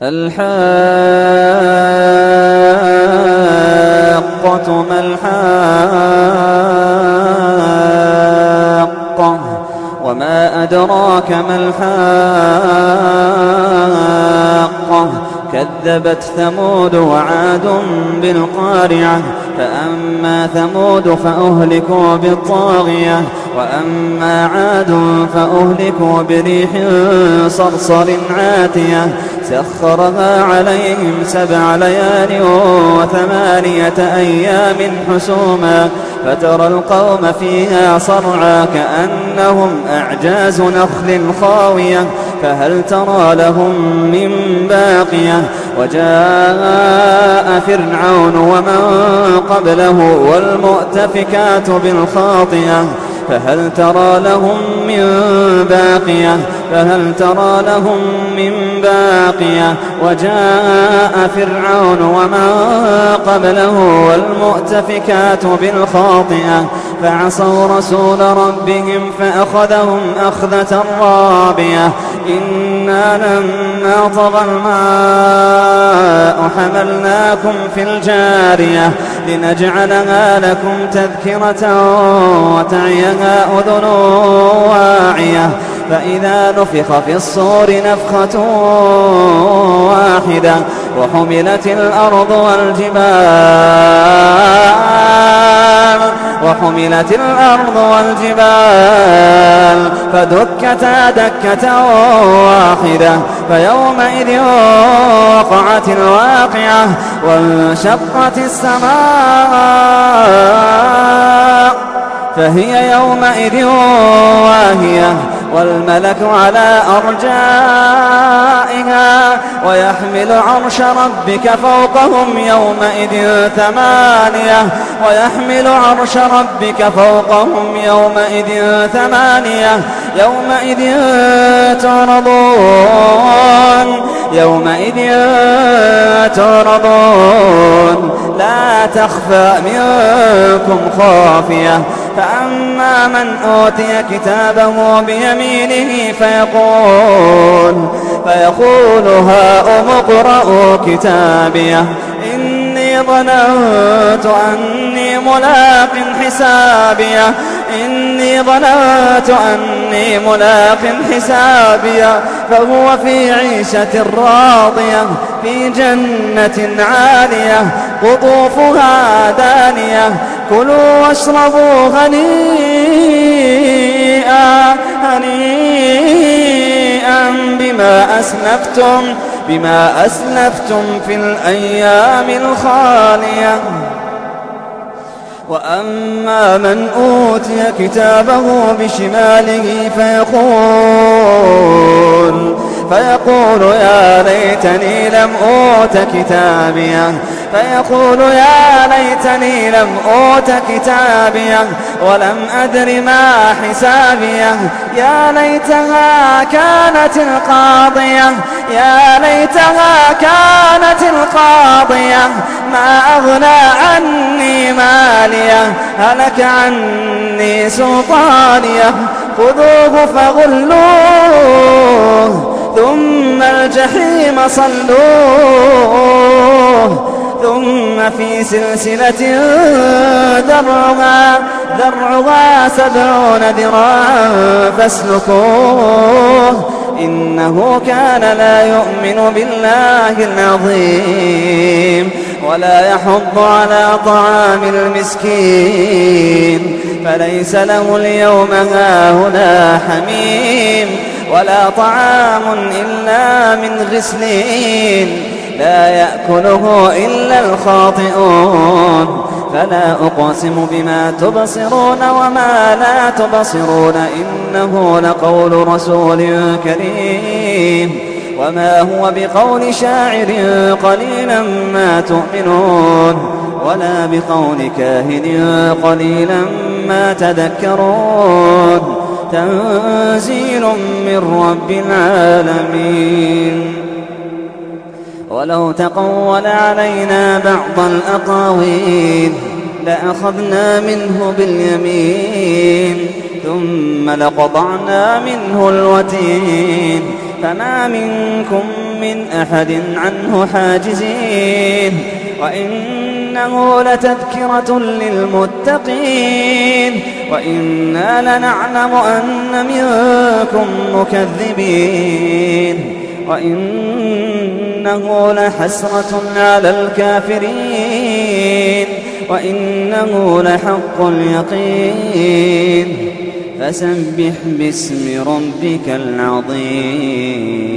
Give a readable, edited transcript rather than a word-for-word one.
الحاقة ما الحاقة وما أدراك ما الحاقة كذبت ثمود وعاد بالقارعة فأما ثمود فأهلكوا بالطاغية وأما عاد فأهلكوا بريح صرصر عاتية سخرها عليهم 7 ليال و8 أيام حسوما فترى القوم فيها صرعى كأنهم أعجاز نخل خاوية فهل ترى لهم من باقية وجاء فرعون ومن قبله والمؤتفكات بالخاطئة فهل ترى لهم من باقية وجاء فرعون ومن قبله والمؤتفكات بالخاطئة فعصوا رسول ربهم فأخذهم أخذة رابية إنا لما طغى الماء حملناكم في الجارية لنجعلها لكم تذكرة وتعيها أذن واعية فإذا نفخ في الصور نفخة واحدة وحملت الأرض والجبال فدكتا دكة واحدة فيومئذ وقعت الواقعة وانشقت السماء فهي يومئذ واهية والملك على أرجائها ويحمل عرش ربك فوقهم يومئذ 8 يومئذ تعرضون لا تخفى منكم خافية فأما من أوتي كتابه بيمينه فيقول هاؤم اقرءوا كتابيه إني ظننت أني ملاق حسابيه فهو في عيشة راضية في جنة عالية قطوفها دانية كلوا واشربوا هنيئا بما أسلفتم في الأيام الخالية وأما من أوتي كتابه بشماله فيقول يا ليتني لم أوت كتابيه ولم أدر ما حسابيه يا ليتها كانت القاضية ما أغنى عني ماليه هلك عني سلطانيه خذوه فغلوه ثم الجحيم صلوه ثم في سلسلة ذرعها 70 ذراعا فاسلكوه إنه كان لا يؤمن بالله العظيم ولا يحض على طعام المسكين فليس له اليوم هاهنا حميم ولا طعام إلا من غسلين لا يأكله إلا الخاطئون فلا أقسم بما تبصرون وما لا تبصرون إنه لقول رسول كريم وما هو بقول شاعر قليلا ما تؤمنون ولا بقول كاهن قليلا ما تذكرون تنزيل من رب العالمين ولو تقول علينا بعض الأقاويل لأخذنا منه باليمين ثم لقطعنا منه الوتين فما منكم من أحد عنه حاجزين وإنه لتذكرة للمتقين وإنا لنعلم أن منكم مكذبين وإنه لحسرة على الكافرين وإنه لحق اليقين فسبح باسم ربك العظيم.